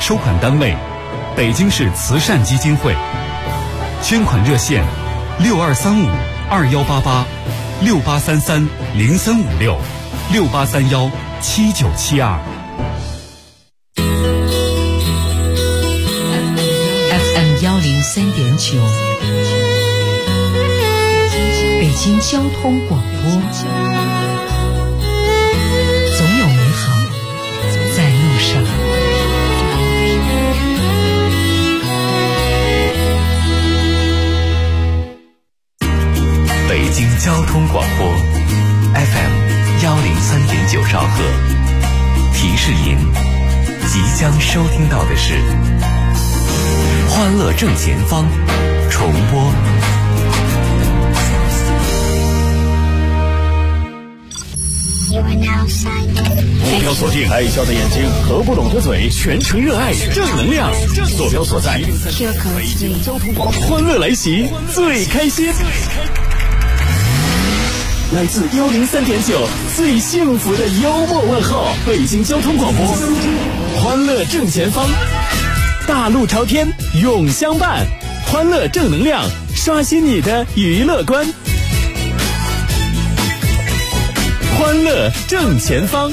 收款单位北京市慈善基金会，捐款热线6235-2833-6833-0356-6831-7972。 FM103.9，北京交通广播，总有美好在路上。 北京交通广播 FM103.9兆赫，提示您即将收听到的是欢乐正前方重播。 坐标锁定爱笑的眼睛和不懂的嘴，全程热爱正能量。坐标所在，北京交通广播，欢乐来袭，最开心。来自103.9最幸福的幽默问候，北京交通广播，欢乐正前方，大路朝天永相伴，欢乐正能量，刷新你的娱乐观。欢乐正前方，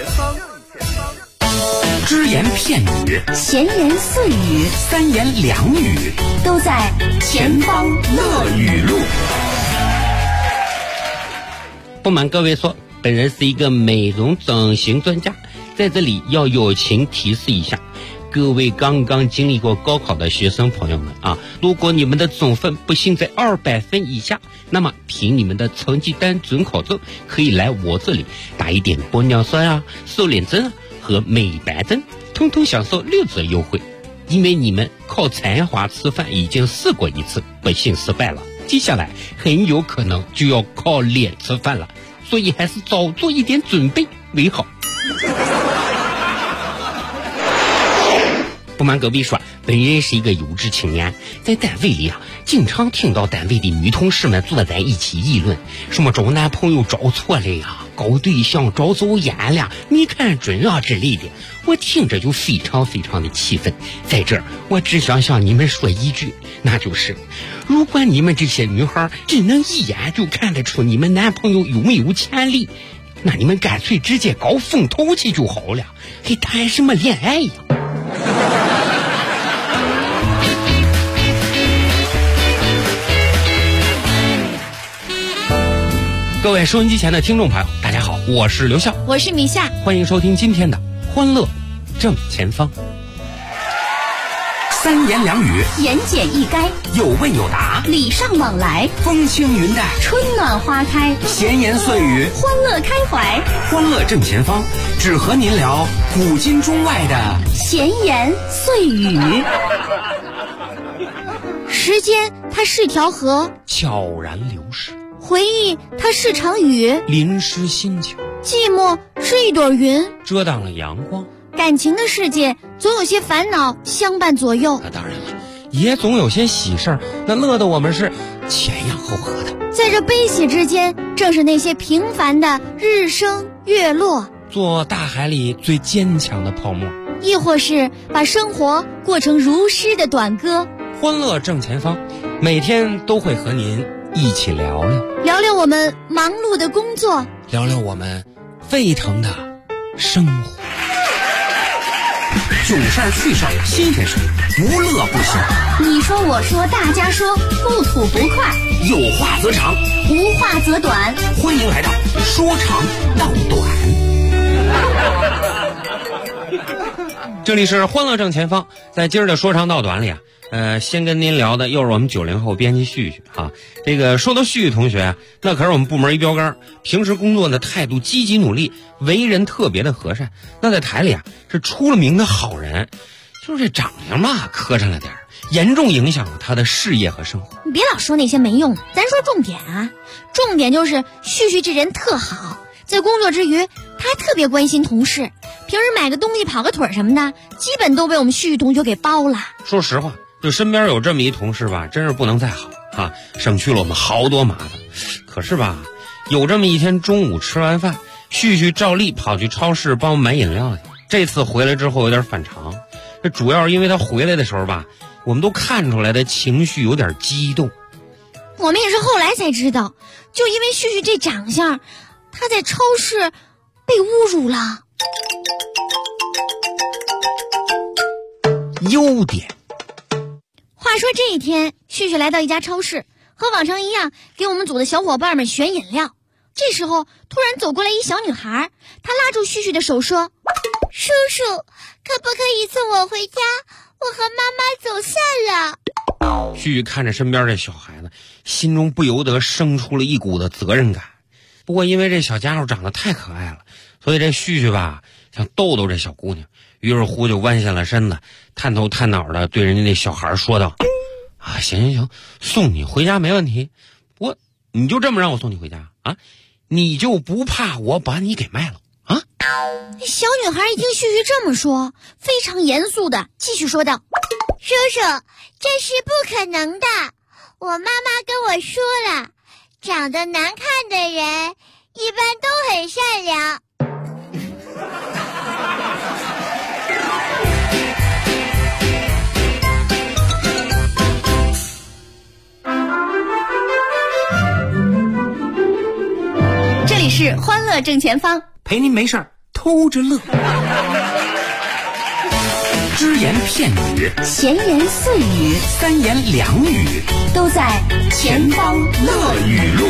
只言片语， 闲言碎语， 三言两语， 都在前方乐语录。 不瞒各位说，本人是一个美容整形专家，在这里要友情提示一下各位刚刚经历过高考的学生朋友们啊，如果你们的总分不幸在200分以下，那么凭你们的成绩单、准考证可以来我这里打一点玻尿酸啊、瘦脸针啊和美白针，通通享受6折优惠。因为你们靠才华吃饭已经试过一次，不幸失败了，接下来很有可能就要靠脸吃饭了，所以还是早做一点准备为好。不瞒隔壁说，本人是一个有志青年，在单位里啊，经常听到单位的女同事们坐在一起议论，什么找男朋友找错了呀，搞对象找走眼了，没看准啊之类的，我听着就非常非常的气愤。在这儿，我只想向你们说一句，那就是，如果你们这些女孩只能一眼就看得出你们男朋友有没有潜力，那你们干脆直接搞风投去就好了，还谈什么恋爱呀？各位收音机前的听众朋友，大家好，我是刘笑， 我是米夏， 欢迎收听今天的欢乐正前方。 三言两语， 言简意赅， 有问有答， 礼尚往来， 风轻云淡， 春暖花开， 闲言碎语， 欢乐开怀。 欢乐正前方，只和您聊古今中外的闲言碎语。时间它是条河， 悄然流逝； 回忆它是场雨， 淋湿心情； 寂寞是一朵云， 遮挡了阳光。 感情的世界总有些烦恼相伴左右， 那当然了，也总有些喜事儿，那乐得我们是前仰后合的。 在这悲喜之间，正是那些平凡的日升月落， 做大海里最坚强的泡沫， 亦或是把生活过成如诗的短歌。 欢乐正前方，每天都会和您一起聊聊， 聊聊我们忙碌的工作， 聊聊我们沸腾的生活。 囧事儿、趣事儿、新鲜事儿，无乐不行。 你说我说大家说，不吐不快， 有话则长， 无话则短。 欢迎来到说长道短。 这里是欢乐正前方，在今儿的说长道短里啊，先跟您聊的又是我们90后编辑旭旭啊。这个说到旭旭同学啊，那可是我们部门一标杆，平时工作的态度积极努力，为人特别的和善。那在台里啊是出了名的好人，就是这长相嘛磕碜了点，严重影响了他的事业和生活。 你别老说那些没用的，咱说重点啊。重点就是旭旭这人特好，在工作之余他还特别关心同事，平时买个东西跑个腿什么的，基本都被我们旭旭同学给包了。 说实话，就身边有这么一同事吧，真是不能再好啊，省去了我们好多麻烦。可是吧，有这么一天中午吃完饭，旭旭照例跑去超市帮我买饮料去。这次回来之后有点反常， 这主要是因为他回来的时候吧，我们都看出来的情绪有点激动。 我们也是后来才知道，就因为旭旭这长相，他在超市被侮辱了。 优点。 话说这一天，旭旭来到一家超市，和往常一样给我们组的小伙伴们选饮料。这时候突然走过来一小女孩，她拉住旭旭的手说：叔叔，可不可以送我回家？我和妈妈走散了。 旭旭看着身边这小孩子，心中不由得生出了一股的责任感。不过因为这小家伙长得太可爱了，所以这旭旭吧想逗逗这小姑娘，于是乎就弯下了身子，探头探脑的对人家那小孩说道：行，送你回家没问题。不过你就这么让我送你回家啊？你就不怕我把你给卖了啊？ 小女孩一听旭旭这么说，非常严肃的继续说道：叔叔，这是不可能的，我妈妈跟我说了，长得难看的人一般都很善良。这里是欢乐正前方， 陪您没事儿偷着乐。只言片语， 闲言碎语， 三言两语， 都在前方乐语录。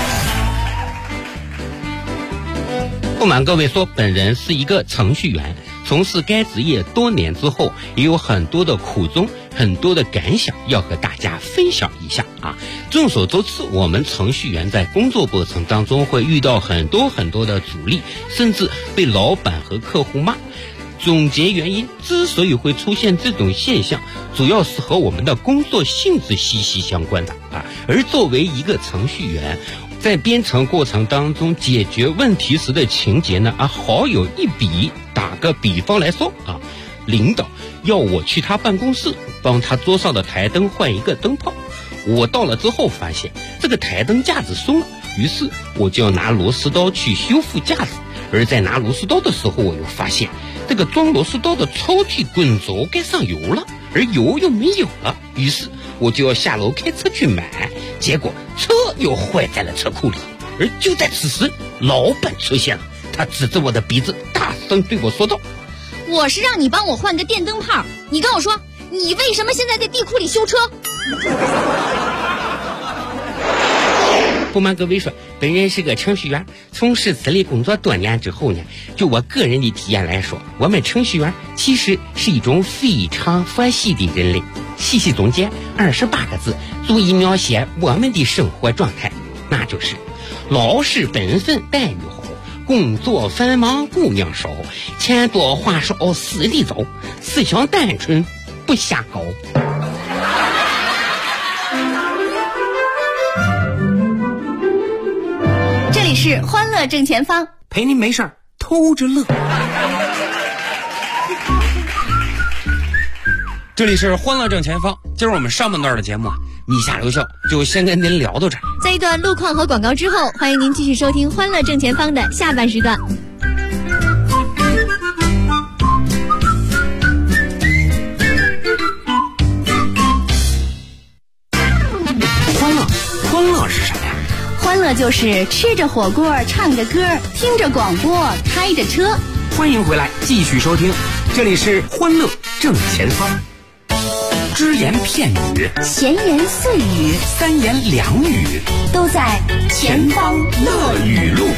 不瞒各位说，本人是一个程序员，从事该职业多年之后，也有很多的苦衷，很多的感想要和大家分享一下啊。众所周知，我们程序员在工作过程当中会遇到很多的阻力，甚至被老板和客户骂。总结原因，之所以会出现这种现象，主要是和我们的工作性质息息相关的啊。而作为一个程序员，在编程过程当中解决问题时的情节呢好有一比。打个比方来说啊，领导要我去他办公室帮他桌上的台灯换一个灯泡，我到了之后发现这个台灯架子松了，于是我就要拿螺丝刀去修复架子。而在拿螺丝刀的时候，我又发现这个装螺丝刀的抽屉滚轴该上油了，而油又没有了，于是我就要下楼开车去买，结果车又坏在了车库里。而就在此时，老板出现了，他指着我的鼻子大声对我说道： 我是让你帮我换个电灯泡，你跟我说你为什么现在在地库里修车？ 不瞒各位说，本人是个程序员，从事此类工作多年之后呢，就我个人的体验来说，我们程序员其实是一种非常佛系的人类。细细总结28个字，足以描写我们的生活状态，那就是老实本分待遇好，工作繁忙姑娘少，钱多话少死的早，思想单纯不瞎搞。 这里是欢乐正前方， 陪您没事儿偷着乐。 这里是欢乐正前方，今儿我们上半段的节目你下留校就先跟您聊到这儿。 在一段路况和广告之后，欢迎您继续收听欢乐正前方的下半时段。 欢乐是什么呀？ 欢乐就是吃着火锅，唱着歌，听着广播，开着车。 欢迎回来，继续收听，这里是欢乐正前方。只言片语， 闲言碎语， 三言两语， 都在前方乐语录。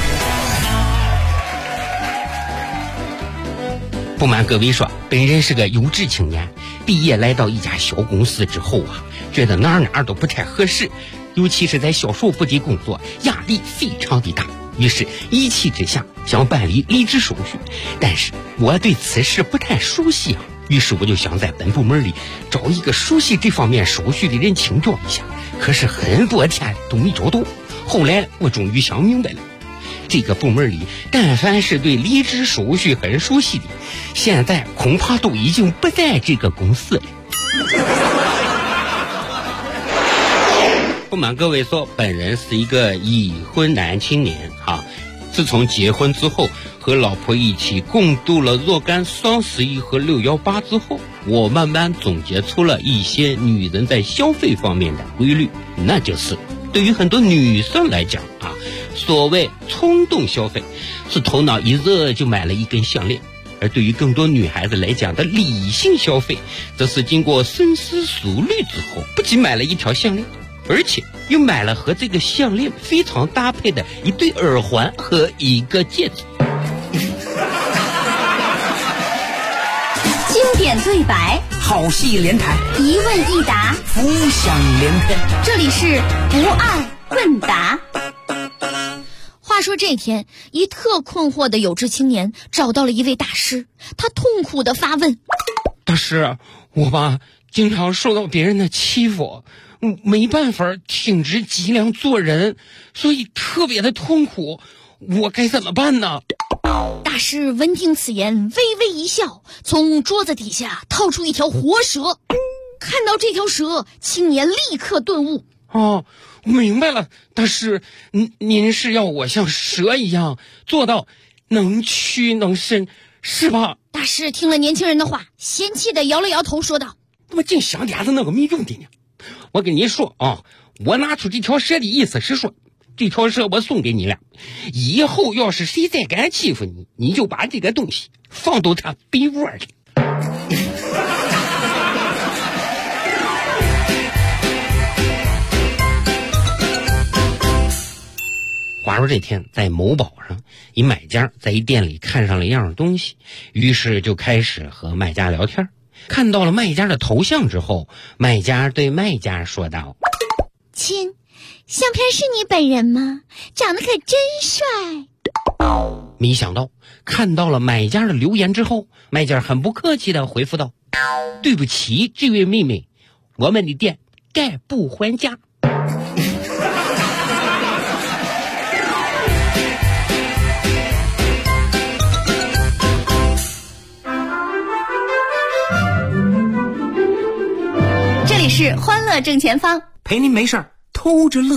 不瞒各位说，本人是个有志青年，毕业来到一家小公司之后觉得哪儿都不太合适，尤其是在销售部的工作，压力非常的大。于是一气之下想办理离职手续，但是我对此事不太熟悉于是我就想在本部门里找一个熟悉这方面手续的人请教一下，可是很多天都没找到。后来我终于想明白了，这个部门里但凡是对离职手续很熟悉的，现在恐怕都已经不在这个公司了。不瞒各位说，本人是一个已婚男青年自从结婚之后，和老婆一起共度了若干双11和618之后，我慢慢总结出了一些女人在消费方面的规律，那就是对于很多女生来讲啊，所谓冲动消费是头脑一热就买了一根项链，而对于更多女孩子来讲的理性消费，则是经过深思熟虑之后，不仅买了一条项链，而且又买了和这个项链非常搭配的一对耳环和一个戒指。 经典对白， 好戏连台， 一问一答， 浮想联翩。 这里是不二问答。 话说这天，一特困惑的有志青年找到了一位大师，他痛苦地发问： 大师，我吧经常受到别人的欺负，没办法挺直脊梁做人，所以特别的痛苦，我该怎么办呢？ 大师闻听此言，微微一笑，从桌子底下掏出一条活蛇。看到这条蛇，青年立刻顿悟： 哦，我明白了，大师，您是要我像蛇一样做到能屈能伸，是吧？ 大师听了年轻人的话，嫌弃地摇了摇头，说道： 怎么净想点子那个没用的呢？我跟你说啊，我拿出这条蛇的意思是说，这条蛇我送给你了，以后要是谁再敢欺负你，你就把这个东西放到他被窝里。话说这天在某宝上，一买家在一店里看上了一样东西，于是就开始和卖家聊天。看到了卖家的头像之后，卖家对卖家说道： 亲，相片是你本人吗？长得可真帅。 没想到看到了买家的留言之后，卖家很不客气地回复道：对不起这位妹妹，我们的店概不还价。 这里是欢乐正前方， 陪您没事儿偷着乐。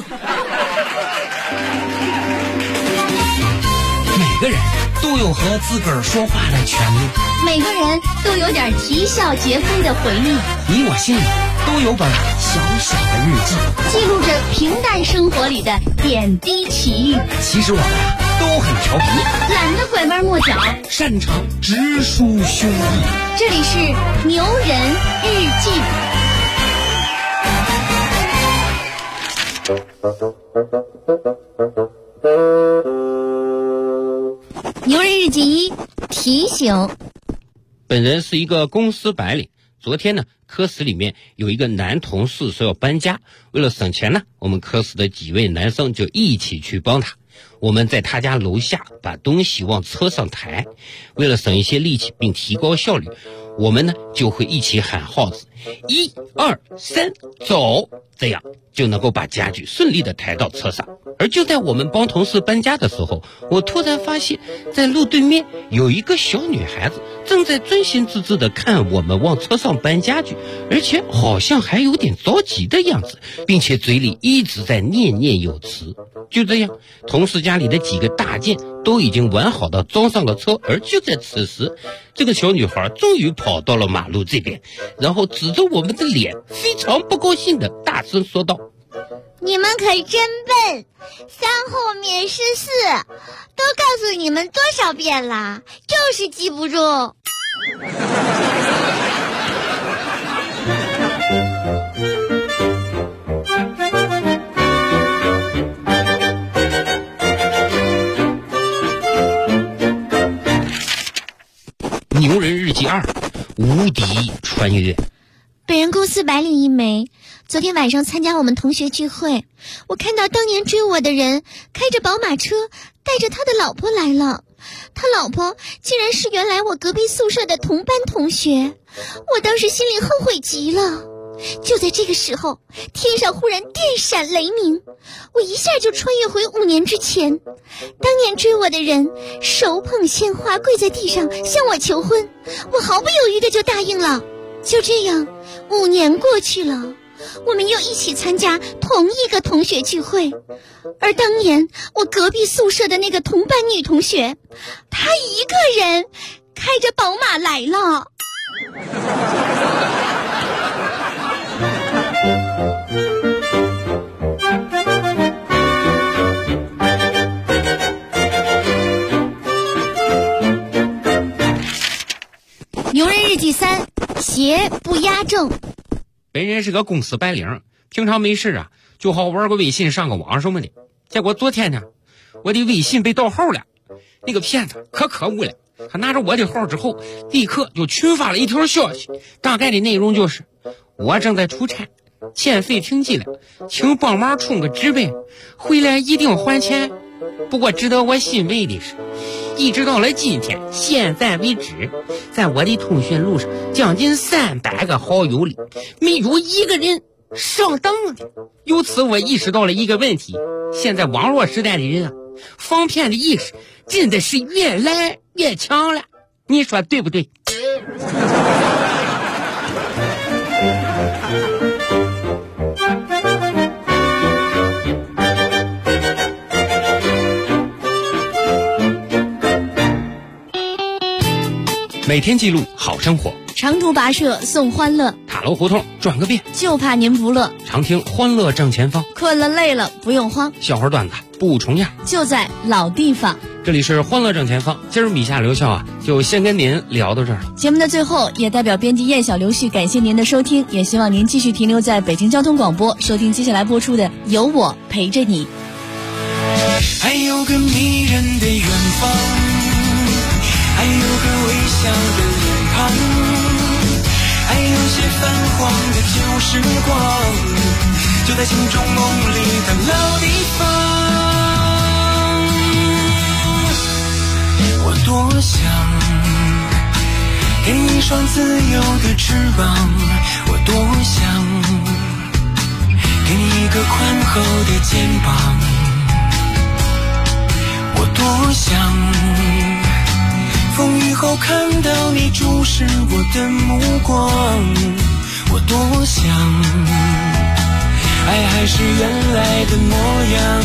每个人都有和自个儿说话的权利， 每个人都有点啼笑皆非的回忆， 你我心里都有本小小的日记， 记录着平淡生活里的点滴奇遇。 其实我们都很调皮， 懒得拐弯抹角， 擅长直抒胸臆。 这里是牛人日记。 牛人日记1提醒： 本人是一个公司白领，昨天呢，科室里面有一个男同事说要搬家，为了省钱呢，我们科室的几位男生就一起去帮他。我们在他家楼下把东西往车上抬，为了省一些力气并提高效率，我们呢就会一起喊号子，1、2、3，走，这样就能够把家具顺利的抬到车上。而就在我们帮同事搬家的时候，我突然发现在路对面有一个小女孩子正在专心致志的看我们往车上搬家具，而且好像还有点着急的样子，并且嘴里一直在念念有词。就这样，同事家里的几个大件都已经完好的装上了车，而就在此时，这个小女孩终于跑到了马路这边，然后指着我们的脸，非常不高兴的大声说道： 你们可真笨，3后面是4，都告诉你们多少遍了，就是记不住。 牛人日记2，无敌穿越。 本人公司白领一枚，昨天晚上参加我们同学聚会，我看到当年追我的人开着宝马车带着他的老婆来了，他老婆竟然是原来我隔壁宿舍的同班同学，我当时心里后悔极了。就在这个时候，天上忽然电闪雷鸣，我一下就穿越回5年之前。当年追我的人手捧鲜花跪在地上向我求婚，我毫不犹豫的就答应了。就这样，5年过去了， 我们又一起参加同一个同学聚会。而当年我隔壁宿舍的那个同班女同学，她一个人开着宝马来了。牛人日记3，邪不压正。 本人是个公司白领，平常没事啊就好玩个微信上个网什么的。结果昨天呢，我的微信被盗号了，那个骗子可恶了，他拿着我的号之后立刻就群发了一条消息，大概的内容就是我正在出差，欠费停机了，请帮忙充个值呗，回来一定还钱。不过值得我欣慰的是，一直到了今天现在为止，在我的通讯录上将近300个好友里，没有一个人上当的。由此我意识到了一个问题，现在网络时代的人啊，防骗的意识真的是越来越强了，你说对不对？ 每天记录好生活， 长途跋涉送欢乐， 塔楼胡同转个遍， 就怕您不乐。 常听欢乐正前方， 困了累了不用慌， 笑话段子不重样， 就在老地方。 这里是欢乐正前方，今儿米夏留校啊，就先跟您聊到这儿了。 节目的最后，也代表编辑燕小刘旭感谢您的收听，也希望您继续停留在北京交通广播，收听接下来播出的《有我陪着你》。 还有个迷人的远方，还有个微笑的脸庞，还有些泛黄的旧时光，就在心中梦里的老地方。我多想给你一双自由的翅膀，我多想给你一个宽厚的肩膀，我多想风雨后看到你注视我的目光，我多想爱还是原来的模样，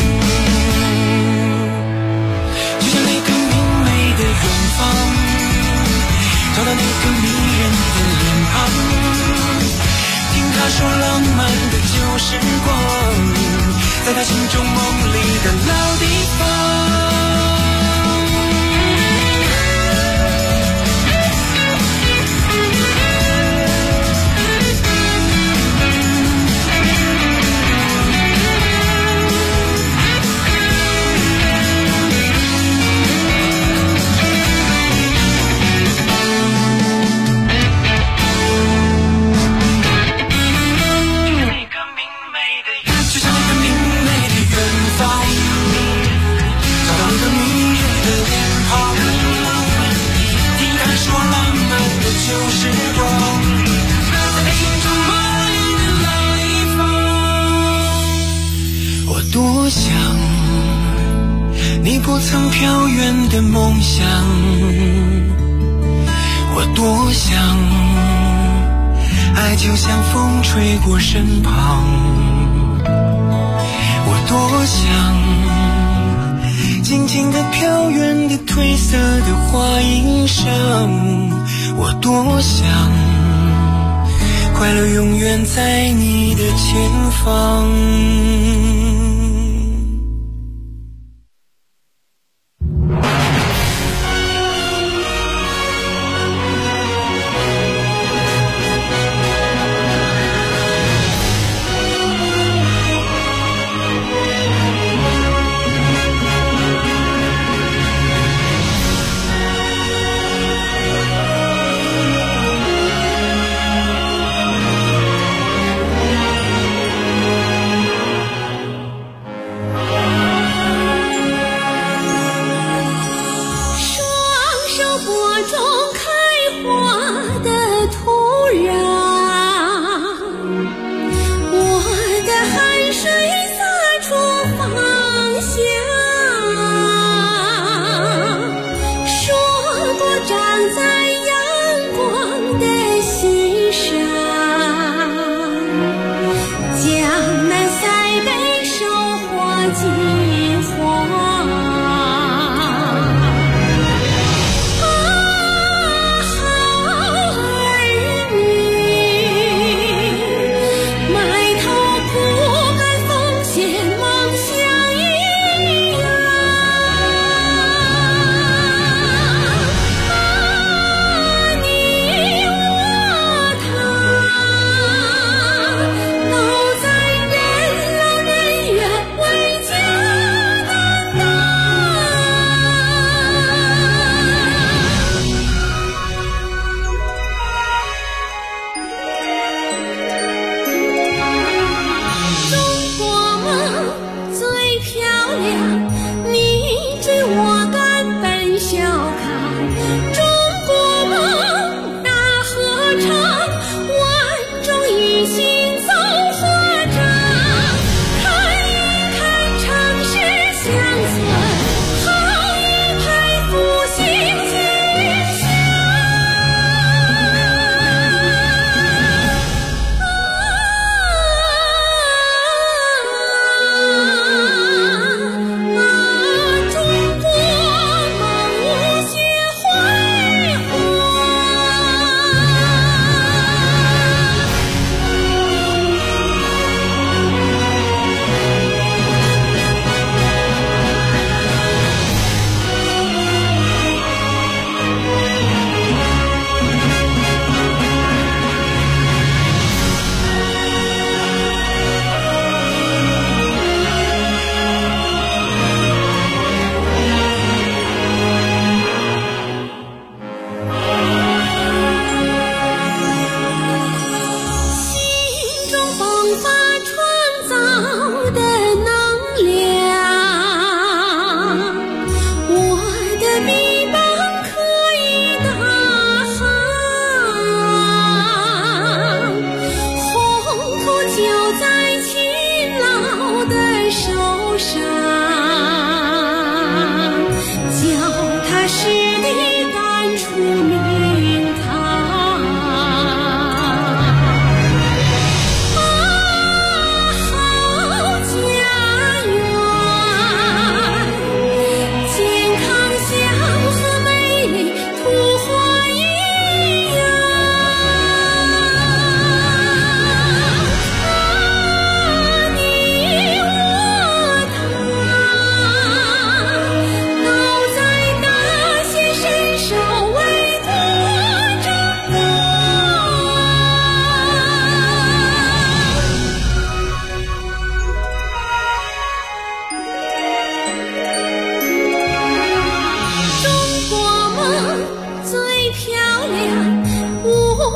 就像那个明媚的远方，找到那个迷人的脸庞，听他说浪漫的旧时光，在他心中梦里的老地方。多想你不曾飘远的梦想，我多想爱就像风吹过身旁，我多想静静地飘远的褪色的花衣裳，我多想快乐永远在你的前方。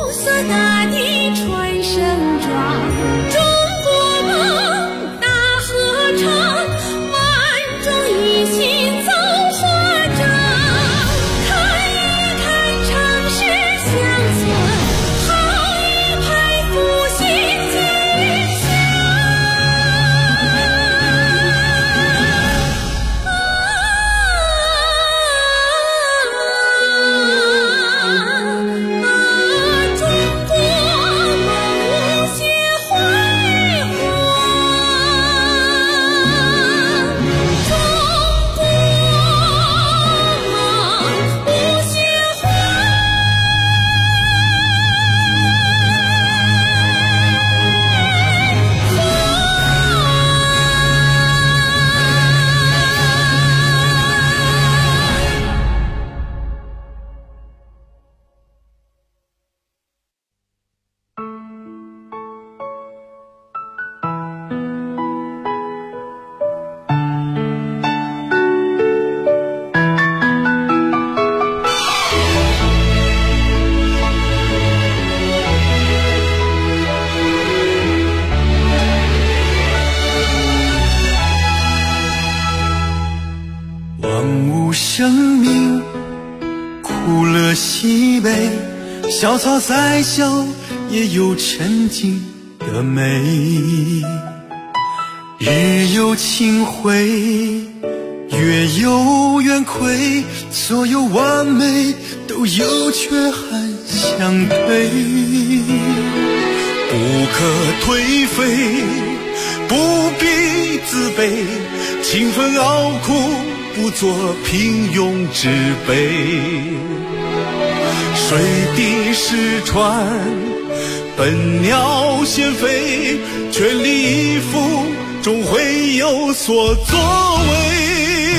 生命苦乐喜悲，小草再小也有沉静的美。日有清辉，月有圆亏，所有完美都有缺憾相对。不可颓废，不必自卑，勤奋熬苦不做平庸之辈。水滴石穿，笨鸟先飞，全力以赴终会有所作为。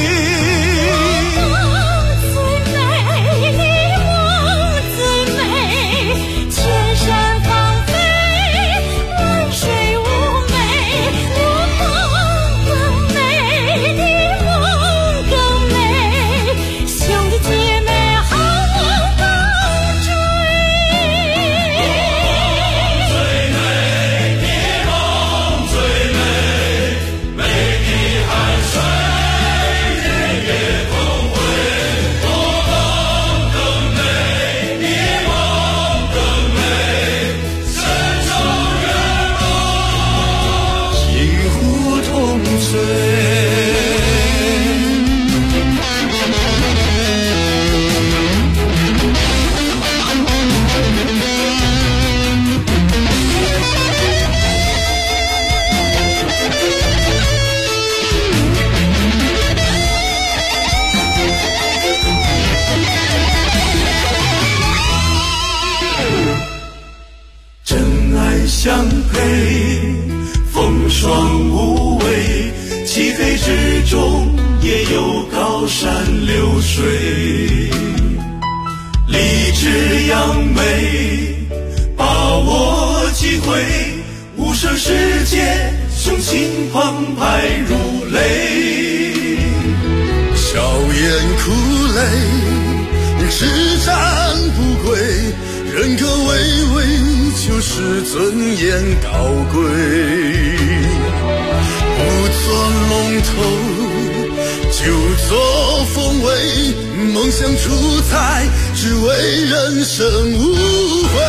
相配，风霜无畏，漆黑之中也有高山流水。立志扬眉，把握机会，无声世界，雄心澎湃如雷。笑颜苦泪，只战不归，人格巍巍，就是尊严高贵。不做龙头，就做凤尾，梦想出彩，只为人生无悔。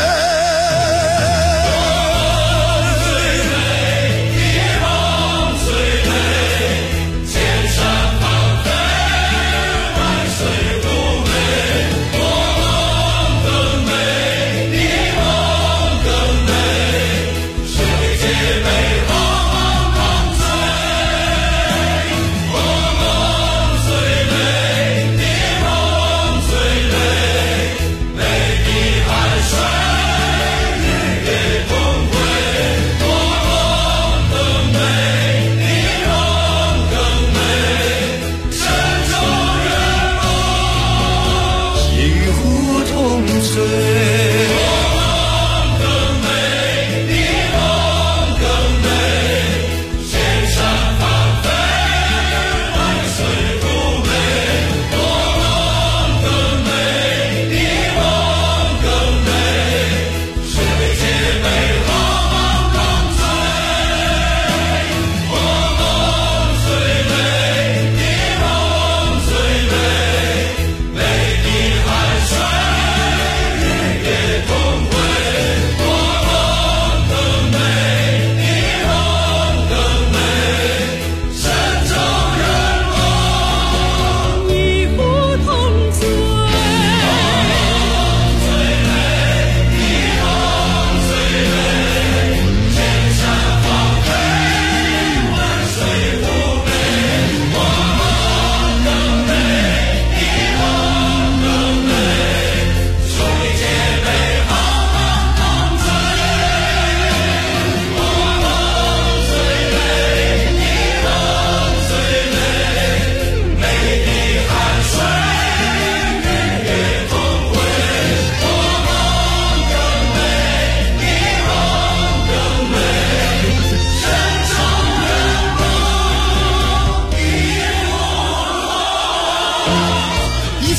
水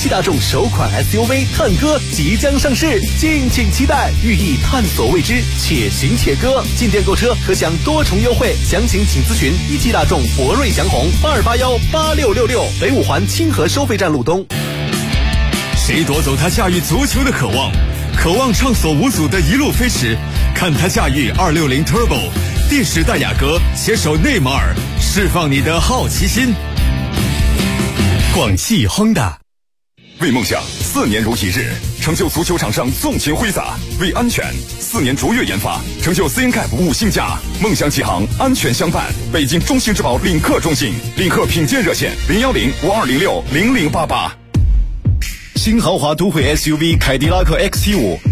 汽大众首款 SUV 探歌即将上市，敬请期待，寓意探索未知，且行且歌。进店购车可享多重优惠，详情请咨询一汽大众博瑞祥宏2818666，北五环清河收费站路东。 谁夺走他驾驭足球的渴望？渴望畅所无阻的一路飞驰，看他驾驭260 Turbo， 第10代雅阁携手内马尔，释放你的好奇心。广汽Honda。 为梦想4年如一日，成就足球场上纵情挥洒；为安全4年卓越研发，成就 CNCAP 5星架。梦想启航，安全相伴。北京中兴之宝领克中心，领克品鉴热线01052060088。 新豪华都会 SUV 凯迪拉克 XT5